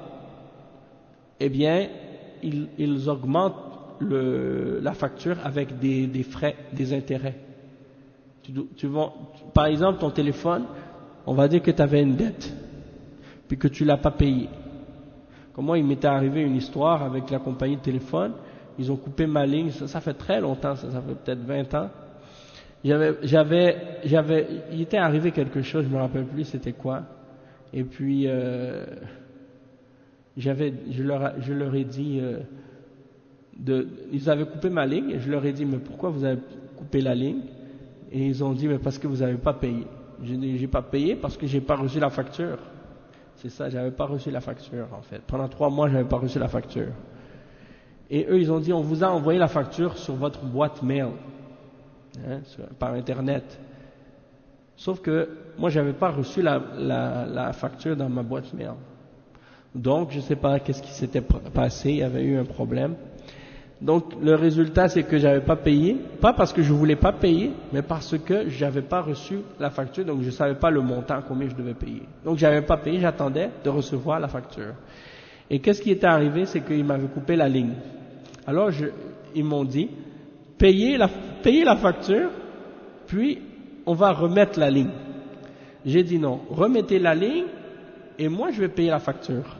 eh bien, Ils, ils augmentent le, la facture avec des, des frais, des intérêts. Tu, tu vas, par exemple, ton téléphone, on va dire que tu avais une dette, puis que tu l'as pas payé. Comme moi, il m'était arrivé une histoire avec la compagnie de téléphone, ils ont coupé ma ligne, ça, ça fait très longtemps, ça, ça fait peut-être vingt ans. J'avais, j'avais, j'avais, il était arrivé quelque chose, je me rappelle plus c'était quoi, et puis... Euh, J'avais, je leur, je leur ai dit, euh, de, ils avaient coupé ma ligne, et je leur ai dit, mais pourquoi vous avez coupé la ligne? Et ils ont dit, mais parce que vous n'avez pas payé. J'ai dit, j'ai pas payé parce que j'ai pas reçu la facture. C'est ça, j'avais pas reçu la facture, en fait. Pendant trois mois, j'avais pas reçu la facture. Et eux, ils ont dit, on vous a envoyé la facture sur votre boîte mail, hein, sur, par Internet. Sauf que, moi, j'avais pas reçu la, la, la facture dans ma boîte mail. Donc, je ne sais pas qu'est-ce qui s'était passé, il y avait eu un problème. Donc, le résultat, c'est que j'avais pas payé, pas parce que je voulais pas payer, mais parce que j'avais pas reçu la facture, donc je savais pas le montant, combien je devais payer. Donc, j'avais pas payé, j'attendais de recevoir la facture. Et qu'est-ce qui était arrivé, c'est qu'ils m'avaient coupé la ligne. Alors, je, ils m'ont dit, payez la, payez la facture, puis on va remettre la ligne. J'ai dit non, remettez la ligne, et moi je vais payer la facture.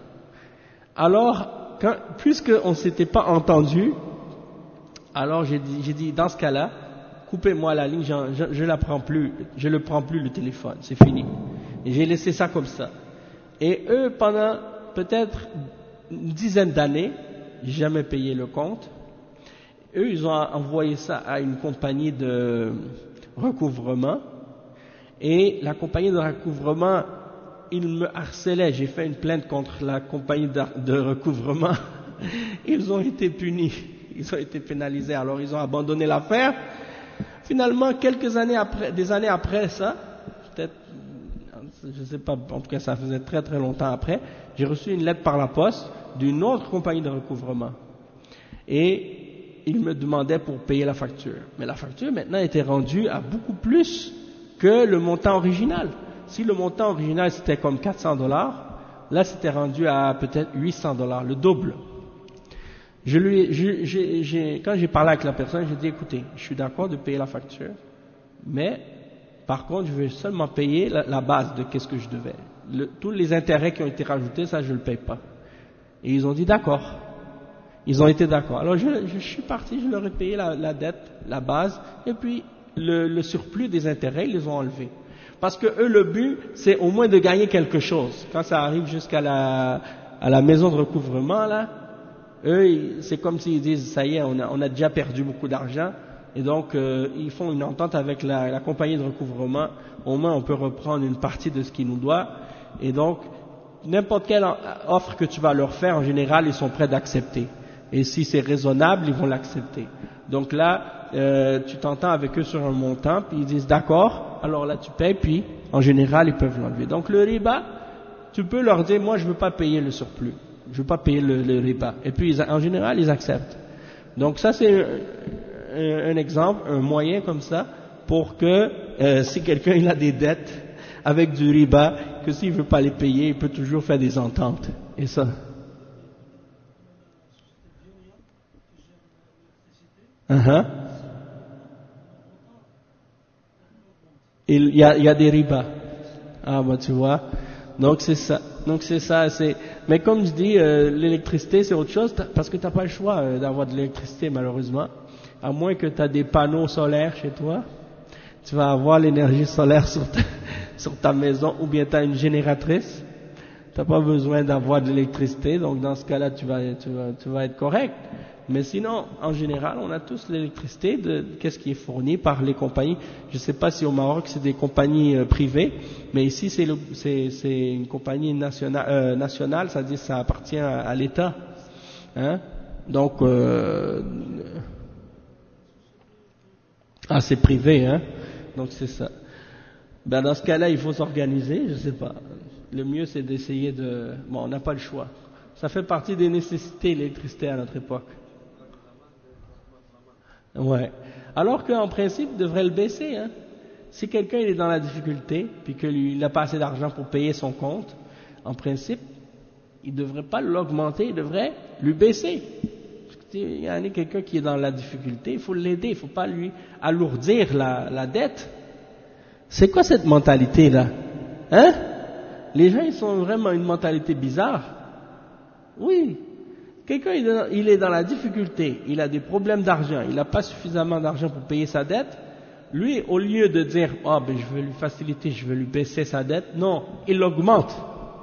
Alors, quand, puisqu'on ne s'était pas entendu, alors j'ai dit, j'ai dit dans ce cas-là, coupez-moi la ligne, je, je, je la prends plus, je ne prends plus le téléphone, c'est fini. Et j'ai laissé ça comme ça. Et eux, pendant peut-être une dizaine d'années, j'ai jamais payé le compte. Eux, ils ont envoyé ça à une compagnie de recouvrement. Et la compagnie de recouvrement, ils me harcelaient. J'ai fait une plainte contre la compagnie de recouvrement. Ils ont été punis, ils ont été pénalisés. Alors ils ont abandonné l'affaire. Finalement, quelques années après, des années après ça, peut-être, je ne sais pas, en tout cas ça faisait très très longtemps après, j'ai reçu une lettre par la poste d'une autre compagnie de recouvrement. Et ils me demandaient pour payer la facture. Mais la facture maintenant était rendue à beaucoup plus que le montant original. Si le montant original c'était comme quatre cents dollars, là c'était rendu à peut-être huit cents dollars, le double. Je lui, je, j'ai, j'ai, quand j'ai parlé avec la personne, j'ai dit écoutez, je suis d'accord de payer la facture, mais par contre je vais seulement payer la, la base de qu'est-ce que je devais. Le, tous les intérêts qui ont été rajoutés, ça je ne le paye pas. Et ils ont dit d'accord. Ils ont été d'accord. Alors je, je, je suis parti, je leur ai payé la, la dette, la base, et puis le, le surplus des intérêts, ils les ont enlevés. Parce que eux, le but, c'est au moins de gagner quelque chose. Quand ça arrive jusqu'à la, à la maison de recouvrement, là, eux, c'est comme s'ils disent, ça y est, on a, on a déjà perdu beaucoup d'argent, et donc euh, ils font une entente avec la, la compagnie de recouvrement, au moins on peut reprendre une partie de ce qu'ils nous doivent, et donc n'importe quelle offre que tu vas leur faire, en général, ils sont prêts d'accepter. Et si c'est raisonnable, ils vont l'accepter. Donc là, euh, tu t'entends avec eux sur un montant, puis ils disent d'accord, alors là tu payes, puis en général ils peuvent l'enlever. Donc le riba, tu peux leur dire, moi je veux pas payer le surplus, je veux pas payer le, le riba. Et puis ils, en général ils acceptent. Donc ça c'est un, un, un exemple, un moyen comme ça, pour que euh, si quelqu'un il a des dettes avec du riba, que s'il veut pas les payer, il peut toujours faire des ententes. Et ça. Uh-huh. Il y a, il y a des ribas. Ah bah tu vois. Donc c'est ça. Donc c'est ça. C'est. Mais comme je dis, euh, l'électricité c'est autre chose parce que t'as pas le choix euh, d'avoir de l'électricité malheureusement. À moins que tu as des panneaux solaires chez toi, tu vas avoir l'énergie solaire sur ta, sur ta maison ou bien tu as une génératrice. t'as pas besoin d'avoir de l'électricité, donc dans ce cas-là, tu vas, tu vas, tu vas être correct. Mais sinon, en général, on a tous l'électricité de qu'est-ce qui est fourni par les compagnies. Je ne sais pas si au Maroc c'est des compagnies euh, privées, mais ici c'est, le, c'est, c'est une compagnie nationale, euh, nationale, c'est-à-dire ça appartient à, à l'État. Hein? Donc, euh, ah c'est privé, hein? Donc c'est ça. Ben dans ce cas-là, il faut s'organiser, je ne sais pas. Le mieux c'est d'essayer de... Bon, on n'a pas le choix. Ça fait partie des nécessités, l'électricité à notre époque. Ouais. Alors qu'en principe, il devrait le baisser. Hein. Si quelqu'un il est dans la difficulté, puis qu'il n'a pas assez d'argent pour payer son compte, en principe, il ne devrait pas l'augmenter, il devrait lui baisser. Il y a quelqu'un qui est dans la difficulté, il faut l'aider, il ne faut pas lui alourdir la, la dette. C'est quoi cette mentalité-là? Hein? Les gens, ils ont vraiment une mentalité bizarre. Oui. Quelqu'un, il est dans la difficulté, il a des problèmes d'argent, il n'a pas suffisamment d'argent pour payer sa dette. Lui, au lieu de dire, ah oh, ben je vais lui faciliter, je vais lui baisser sa dette, non, il l'augmente.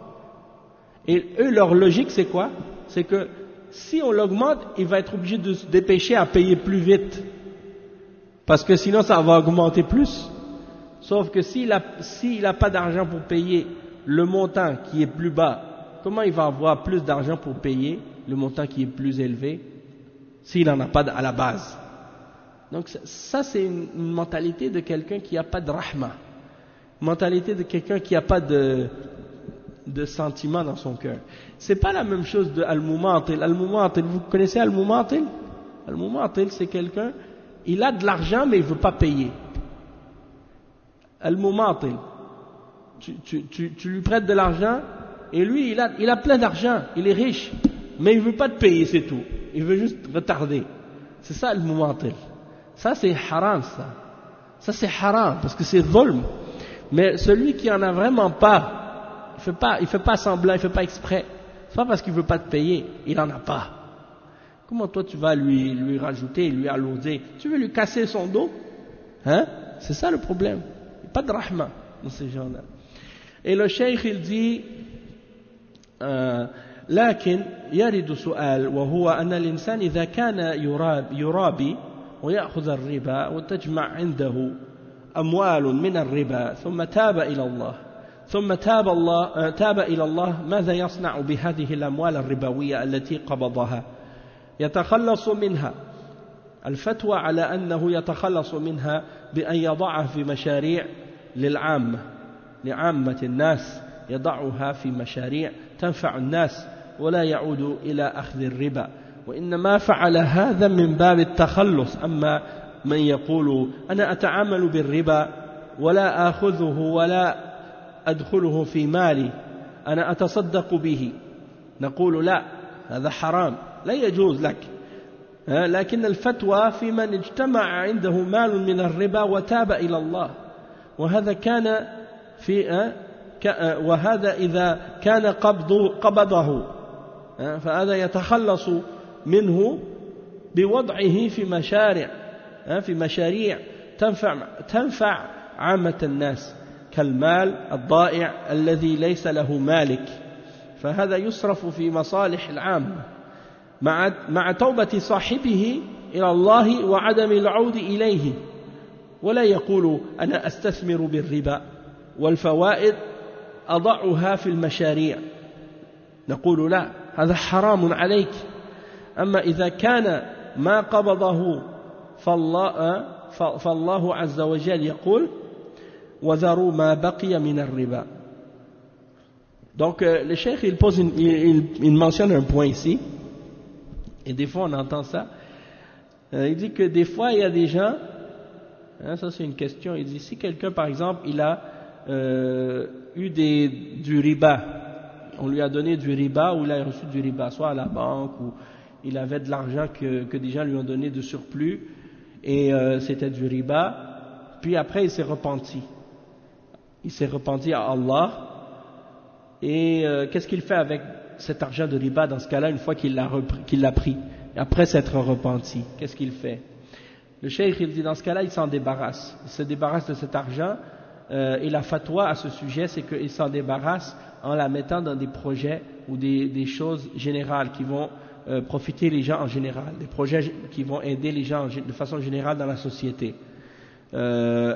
Et eux, leur logique, c'est quoi? C'est que si on l'augmente, il va être obligé de se dépêcher à payer plus vite. Parce que sinon, ça va augmenter plus. Sauf que s'il n'a s'il a pas d'argent pour payer le montant qui est plus bas, comment il va avoir plus d'argent pour payer le montant qui est plus élevé s'il n'en a pas à la base? Donc ça, c'est une, une mentalité de quelqu'un qui n'a pas de rahma, une mentalité de quelqu'un qui n'a pas de, de sentiment dans son cœur. C'est pas la même chose de al-mumatil. Al-mumatil, vous connaissez al-mumatil? Al-mumatil, c'est quelqu'un, il a de l'argent mais il ne veut pas payer. Al-mumatil, tu, tu, tu, tu lui prêtes de l'argent et lui, il a, il a plein d'argent, il est riche, mais il ne veut pas te payer, c'est tout. Il veut juste retarder. C'est ça le mumatil. Ça c'est haram, ça. Ça c'est haram, parce que c'est zulm. Mais celui qui en a vraiment pas, il fait pas, il fait pas semblant, il fait pas exprès. C'est pas parce qu'il veut pas te payer, il en a pas. Comment toi tu vas lui, lui rajouter, lui alourdir? Tu veux lui casser son dos? Hein? C'est ça le problème. Il n'y a pas de rahma dans ces gens-là. Et le cheikh il dit, euh, لكن يرد سؤال وهو أن الإنسان إذا كان يراب يرابي ويأخذ الربا وتجمع عنده أموال من الربا ثم تاب إلى الله ثم تاب الله تاب إلى الله ماذا يصنع بهذه الأموال الربوية التي قبضها؟ يتخلص منها. الفتوى على أنه يتخلص منها بأن يضعها في مشاريع للعامة لعامة الناس، يضعها في مشاريع تنفع الناس ولا يعود إلى أخذ الربا، وإنما فعل هذا من باب التخلص. أما من يقول أنا أتعامل بالربا ولا آخذه ولا أدخله في مالي، أنا أتصدق به، نقول لا، هذا حرام، لا يجوز لك. لكن الفتوى في من اجتمع عنده مال من الربا وتاب إلى الله، وهذا كان في وهذا إذا كان قبض قبضه فهذا يتخلص منه بوضعه في مشاريع في مشاريع تنفع تنفع عامة الناس كالمال الضائع الذي ليس له مالك، فهذا يصرف في مصالح العامة مع مع توبة صاحبه إلى الله وعدم العود إليه، ولا يقول أنا أستثمر بالربا والفوائد أضعها في المشاريع، نقول لا، هذا حرام عليك. أما إذا كان ما قبضه فالله, فالله عز وجل يقول وذروا ما بقي من الربا. Donc euh, le cheikh il pose une, il, il mentionne un point ici, et des fois on entend ça, euh, il dit que des fois il y a des gens, hein, ça c'est une question, il dit si quelqu'un par exemple il a euh, eu des, du riba, on lui a donné du riba ou il a reçu du riba, soit à la banque ou il avait de l'argent que, que des gens lui ont donné de surplus et euh, c'était du riba, puis après il s'est repenti, il s'est repenti à Allah. Et euh, qu'est-ce qu'il fait avec cet argent de riba dans ce cas-là une fois qu'il l'a, repris, qu'il l'a pris après s'être repenti? Qu'est-ce qu'il fait? Le cheikh il dit dans ce cas-là il s'en débarrasse, il se débarrasse de cet argent euh, et la fatwa à ce sujet, c'est qu'ils s'en débarrassent en la mettant dans des projets ou des, des choses générales qui vont euh, profiter les gens en général, des projets qui vont aider les gens de façon générale dans la société. Euh,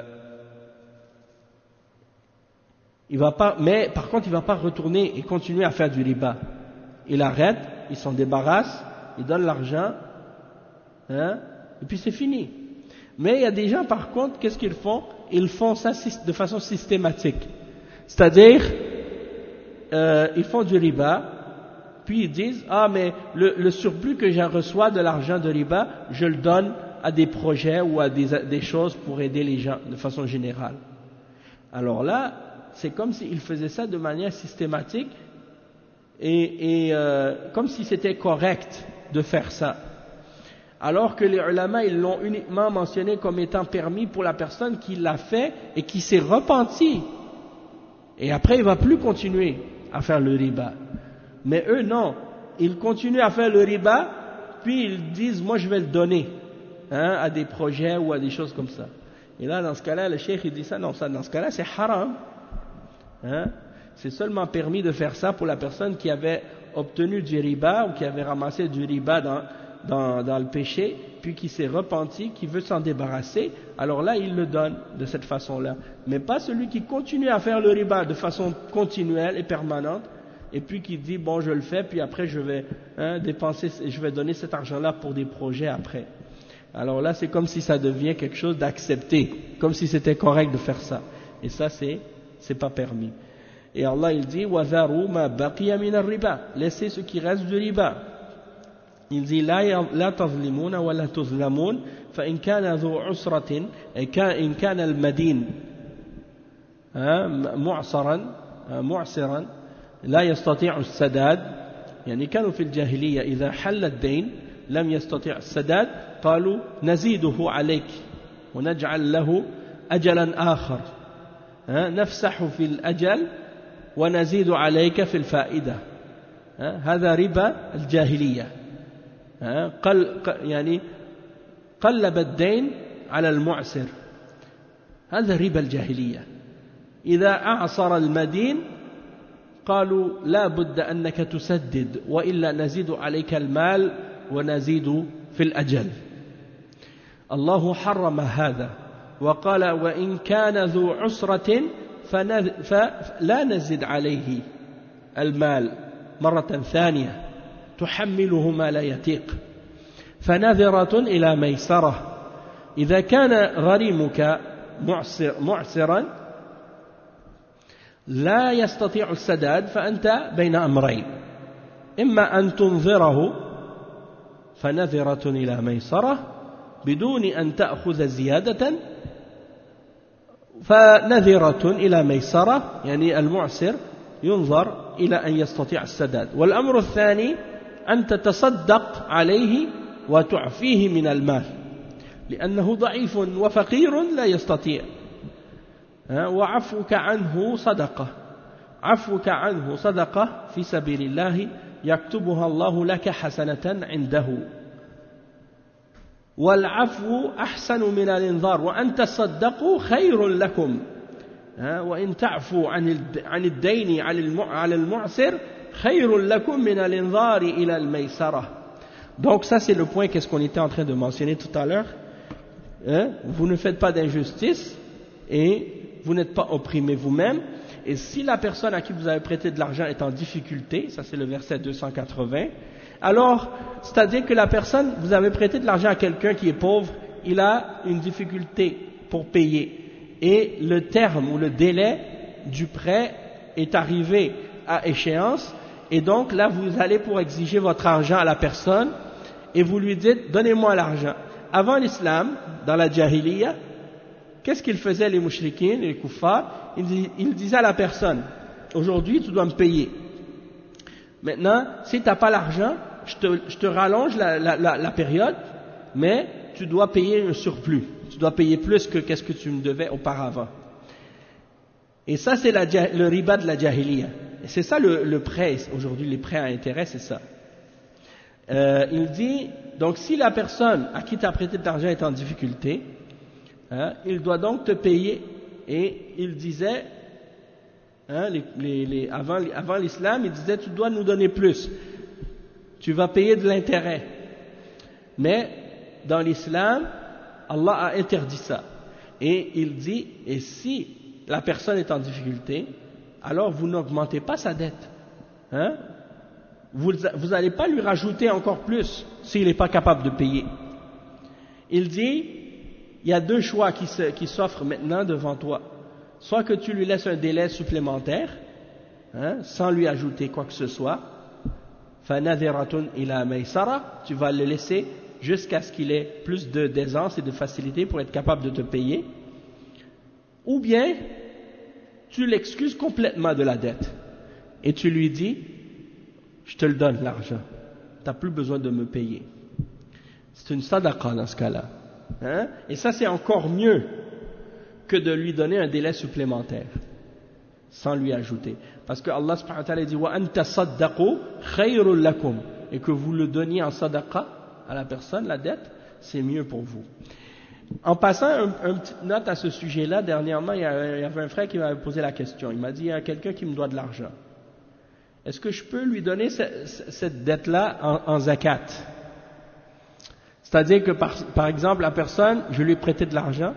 il va pas, mais par contre, il ne va pas retourner et continuer à faire du riba. Il arrête, il s'en débarrasse, il donne l'argent, hein, et puis c'est fini. Mais il y a des gens, par contre, qu'est-ce qu'ils font? Ils font ça de façon systématique. C'est-à-dire, euh, ils font du riba, puis ils disent, ah mais le, le surplus que j'en reçois de l'argent de riba, je le donne à des projets ou à des, des choses pour aider les gens de façon générale. Alors là, c'est comme s'ils faisaient ça de manière systématique et, et euh, comme si c'était correct de faire ça. Alors que les ulama, ils l'ont uniquement mentionné comme étant permis pour la personne qui l'a fait et qui s'est repenti. Et après, il ne va plus continuer à faire le riba. Mais eux, non. Ils continuent à faire le riba, puis ils disent, moi je vais le donner, hein, à des projets ou à des choses comme ça. Et là, dans ce cas-là, le cheikh, il dit ça, non, ça, dans ce cas-là, c'est haram. Hein? C'est seulement permis de faire ça pour la personne qui avait obtenu du riba ou qui avait ramassé du riba dans... Dans, dans le péché, puis qui s'est repenti, qui veut s'en débarrasser, alors là il le donne de cette façon-là. Mais pas celui qui continue à faire le riba de façon continuelle et permanente, et puis qui dit bon je le fais, puis après je vais hein, dépenser, je vais donner cet argent-là pour des projets après. Alors là c'est comme si ça devient quelque chose d'accepté, comme si c'était correct de faire ça. Et ça c'est c'est pas permis. Et Allah il dit وَذَرُوا مَا بَقِيَ مِنَ الرِّبَا, laissez ce qui reste du riba. Il dit لا لا تظلمون ولا تظلمون فإن كان ذو عسرة إن كان المدين معسرا معسرا لا يستطيع السداد يعني كانوا في الجاهلية إذا حل الدين لم يستطيع السداد قالوا نزيده عليك ونجعل له أجلا آخر نفسح في الأجل ونزيد عليك في الفائدة هذا ربا الجاهلية قل يعني قلب الدين على المعسر هذا ربا الجاهلية إذا أعصر المدين قالوا لا بد أنك تسدد وإلا نزيد عليك المال ونزيد في الأجل. الله حرم هذا وقال وإن كان ذو عسرة فلا نزد عليه المال مرة ثانية تحمله ما لا يطيق فنذرة إلى ميسرة إذا كان غريمك معسر معسرا لا يستطيع السداد فأنت بين أمرين إما أن تنظره فنذرة إلى ميسرة بدون أن تأخذ زيادة فنذرة إلى ميسرة يعني المعسر ينظر إلى أن يستطيع السداد. والأمر الثاني أن تتصدق عليه وتعفيه من المال لأنه ضعيف وفقير لا يستطيع وعفوك عنه صدقة عفوك عنه صدقة في سبيل الله يكتبها الله لك حسنة عنده والعفو أحسن من الإنذار وأن تصدقوا خير لكم وإن تعفوا عن الدين على المعسر خير لكم من الإنذار إلى الميسرة. Donc ça c'est le point qu'est-ce qu'on était en train de mentionner tout à l'heure. Hein? Vous ne faites pas d'injustice et vous n'êtes pas opprimé vous-même. Et si la personne à qui vous avez prêté de l'argent est en difficulté, ça c'est le verset deux cent quatre-vingts, alors c'est-à-dire que la personne, vous avez prêté de l'argent à quelqu'un qui est pauvre, il a une difficulté pour payer. Et le terme ou le délai du prêt est arrivé à échéance. Et donc là vous allez pour exiger votre argent à la personne et vous lui dites donnez-moi l'argent. Avant l'islam, dans la jahiliya, qu'est-ce qu'ils faisaient les mouchriquins, les kuffars? Ils disaient à la personne aujourd'hui tu dois me payer. Maintenant si tu n'as pas l'argent, je te, je te rallonge la, la, la, la période, mais tu dois payer un surplus. Tu dois payer plus que qu'est-ce que tu me devais auparavant. Et ça c'est la, le riba de la jahiliya. Et c'est ça le, le prêt, aujourd'hui les prêts à intérêt, c'est ça. Euh, il dit, donc si la personne à qui tu as prêté de l'argent est en difficulté, hein, il doit donc te payer et il disait, hein, les, les, les, avant, avant l'islam, il disait tu dois nous donner plus, tu vas payer de l'intérêt. Mais dans l'islam, Allah a interdit ça. Et il dit, et si la personne est en difficulté, alors vous n'augmentez pas sa dette. Hein? Vous n'allez pas lui rajouter encore plus s'il n'est pas capable de payer. Il dit, il y a deux choix qui, se, qui s'offrent maintenant devant toi. Soit que tu lui laisses un délai supplémentaire, hein, sans lui ajouter quoi que ce soit, فَنَذِرَةٌ إِلَى مَيْسَرَةٍ, tu vas le laisser jusqu'à ce qu'il ait plus de d'aisance et de facilité pour être capable de te payer, ou bien tu l'excuses complètement de la dette et tu lui dis je te le donne l'argent, tu n'as plus besoin de me payer. C'est une sadaqa dans ce cas-là, hein? Et ça c'est encore mieux que de lui donner un délai supplémentaire sans lui ajouter, parce que Allah subhanahu wa ta'ala dit wa anta saddaqu khayrun lakum, et que vous le donniez en sadaqa à la personne, la dette, c'est mieux pour vous. En passant un, un petite note à ce sujet-là, dernièrement, il y avait un frère qui m'avait posé la question. Il m'a dit, il y a quelqu'un qui me doit de l'argent. Est-ce que je peux lui donner ce, cette dette-là en, en zakat? C'est-à-dire que, par, par exemple, la personne, je lui ai prêté de l'argent,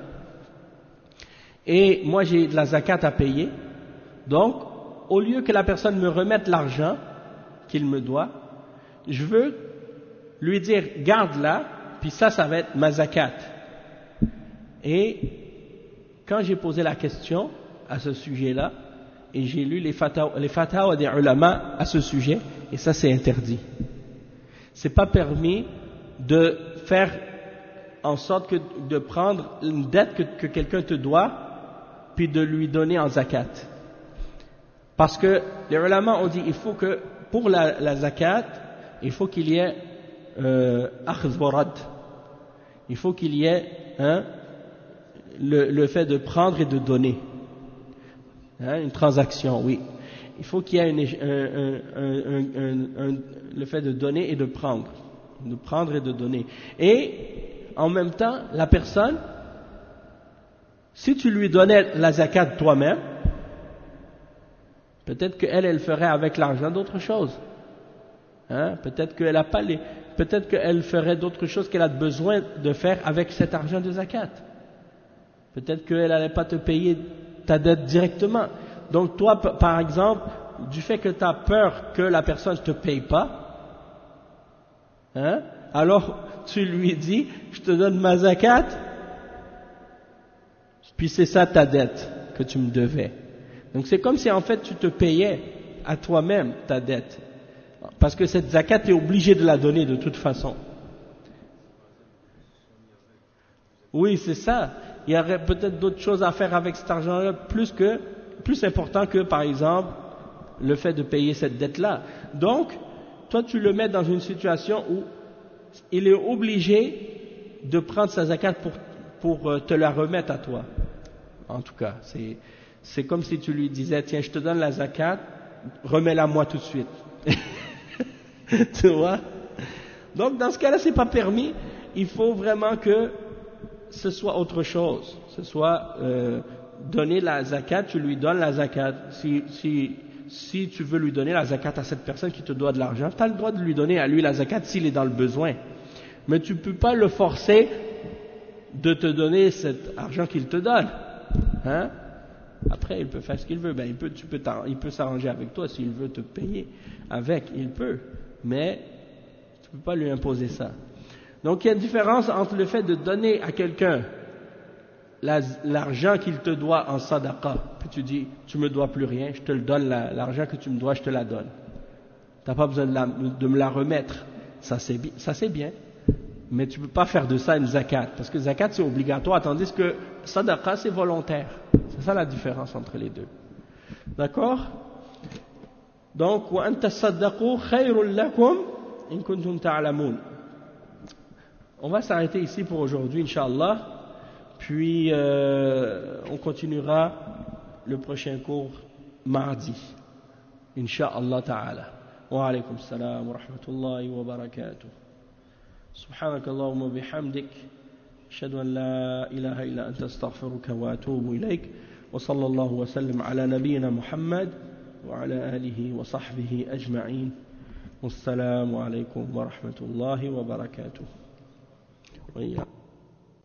et moi j'ai de la zakat à payer. Donc, au lieu que la personne me remette l'argent qu'il me doit, je veux lui dire, garde-la, puis ça, ça va être ma zakat. Et quand j'ai posé la question à ce sujet-là, et j'ai lu les fatawa, les fatawa des ulama à ce sujet, et ça c'est interdit. C'est pas permis de faire en sorte que de prendre une dette que, que quelqu'un te doit, puis de lui donner en zakat. Parce que les ulama ont dit, il faut que, pour la, la zakat, il faut qu'il y ait euh, akhz wa rad. Il faut qu'il y ait hein, le, le fait de prendre et de donner. Hein, une transaction, oui. Il faut qu'il y ait une, un, un, un, un, le fait de donner et de prendre. De prendre et de donner. Et en même temps, la personne, si tu lui donnais la zakat toi-même, peut-être qu'elle, elle ferait avec l'argent d'autres choses. Hein? Peut-être qu'elle a pas les, peut-être qu'elle ferait d'autres choses qu'elle a besoin de faire avec cet argent de zakat. Peut-être qu'elle n'allait pas te payer ta dette directement. Donc toi, par exemple, du fait que tu as peur que la personne ne te paye pas, hein, alors tu lui dis, je te donne ma zakat, puis c'est ça ta dette que tu me devais. Donc c'est comme si en fait tu te payais à toi-même ta dette. Parce que cette zakat, tu es obligé de la donner de toute façon. Oui, c'est ça. Il y aurait peut-être d'autres choses à faire avec cet argent-là, plus que, plus important que, par exemple, le fait de payer cette dette-là. Donc, toi, tu le mets dans une situation où il est obligé de prendre sa zakat pour, pour te la remettre à toi. En tout cas, c'est, c'est comme si tu lui disais, tiens, je te donne la zakat, remets-la moi tout de suite. Tu vois? Donc, dans ce cas-là, c'est pas permis. Il faut vraiment que ce soit autre chose. Ce soit euh, donner la zakat, tu lui donnes la zakat. Si, si, si tu veux lui donner la zakat à cette personne qui te doit de l'argent, tu as le droit de lui donner à lui la zakat s'il est dans le besoin. Mais tu ne peux pas le forcer de te donner cet argent qu'il te donne. Hein? Après, il peut faire ce qu'il veut. Ben, il peut, tu peux il peut s'arranger avec toi s'il veut te payer avec. Il peut. Mais tu ne peux pas lui imposer ça. Donc il y a une différence entre le fait de donner à quelqu'un la, l'argent qu'il te doit en sadaqa, puis tu dis, tu me dois plus rien, je te le donne, la, l'argent que tu me dois, je te la donne. Tu n'as pas besoin de, la, de me la remettre. Ça c'est, ça c'est bien. Mais tu ne peux pas faire de ça une zakat, parce que zakat c'est obligatoire, tandis que sadaqa c'est volontaire. C'est ça la différence entre les deux. D'accord? Donc, wa anta saddaqu khayrun lakum in kuntum ta'lamun. On va s'arrêter ici pour aujourd'hui, Inch'Allah. Puis, euh, on continuera le prochain cours mardi. Inch'Allah ta'ala. Wa alaykum salam wa rahmatullahi wa barakatuh. سبحانك اللهم وبحمدك أشهد أن لا إله إلا أنت أستغفرك وأتوب إليك وصلى الله وسلم على نبينا محمد وعلى آله وصحبه أجمعين والسلام عليكم ورحمة الله وبركاته وإياكم.